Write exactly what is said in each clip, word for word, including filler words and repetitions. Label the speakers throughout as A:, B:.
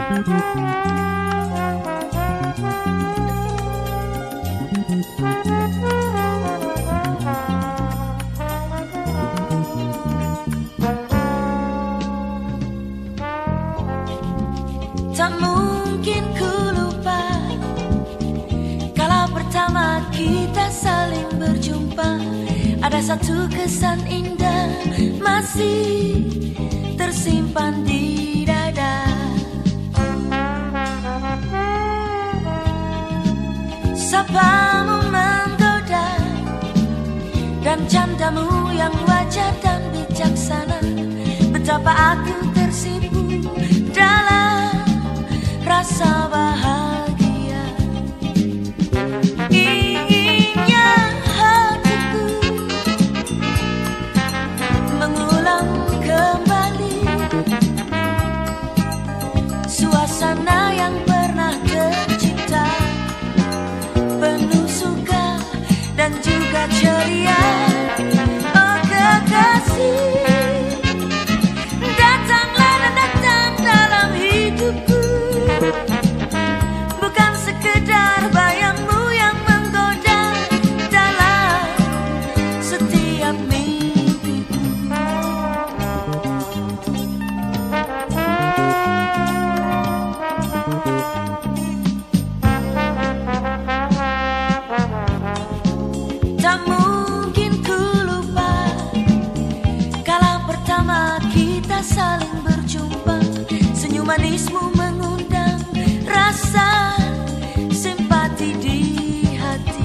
A: Tak mungkin ku lupa kala pertama kita saling berjumpa. Ada satu kesan indah masih tersimpan di dada. Sapamu menggoda dan candamu yang wajar dan bijaksana. Betapa aku tersipu dalam rasa bahagia. Inginnya hatiku mengulang kembali suasana yang pernah tercipta, penuh suka dan juga ceria. Oh kekasih, datanglah dan datang dalam hidupku. Bukan sekedar bayangmu yang menggoda dalam setiap mimpiku. Tak mungkin ku lupa kala pertama kita saling berjumpa. Senyum manismu mengundang rasa simpati di hati.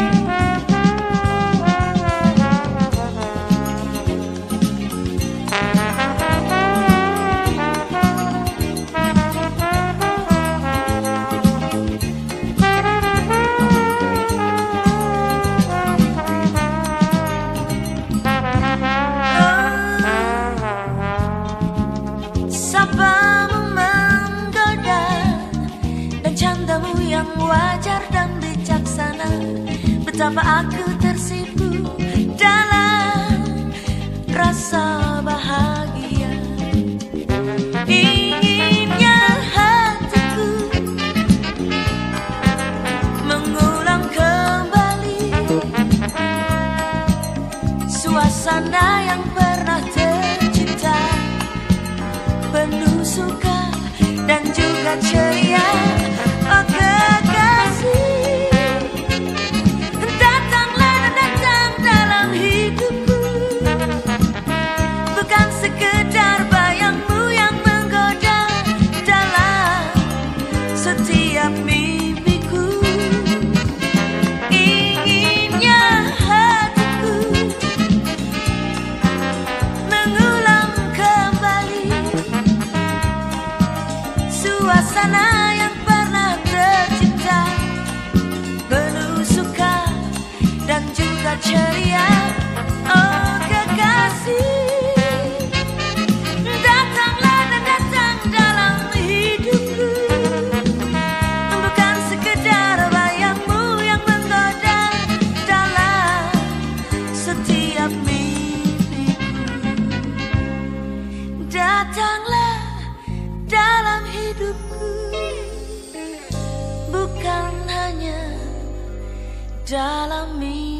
A: Sapamu menggoda dan candamu yang wajar dan bijaksana. Betapa aku tersipu dalam rasa bahagia. Inginnya hatiku mengulang kembali suasana yang pernah tercipta, penuh suka dan juga ceria. Oh kekasih, datanglah dan datang dalam hidupku. Bukan sekedar bayangmu yang menggoda dalam setiap mimpiku. Inginnya hatiku mengulang kembali suasana yang pernah tercipta, penuh suka dan juga ceria. Oh kekasih, datanglah dan datang dalam hidupku. Bukan sekedar bayangmu yang menggoda dalam setiap mimpiku. Datanglah dalam hidupku, bukan hanya dalam mimpi.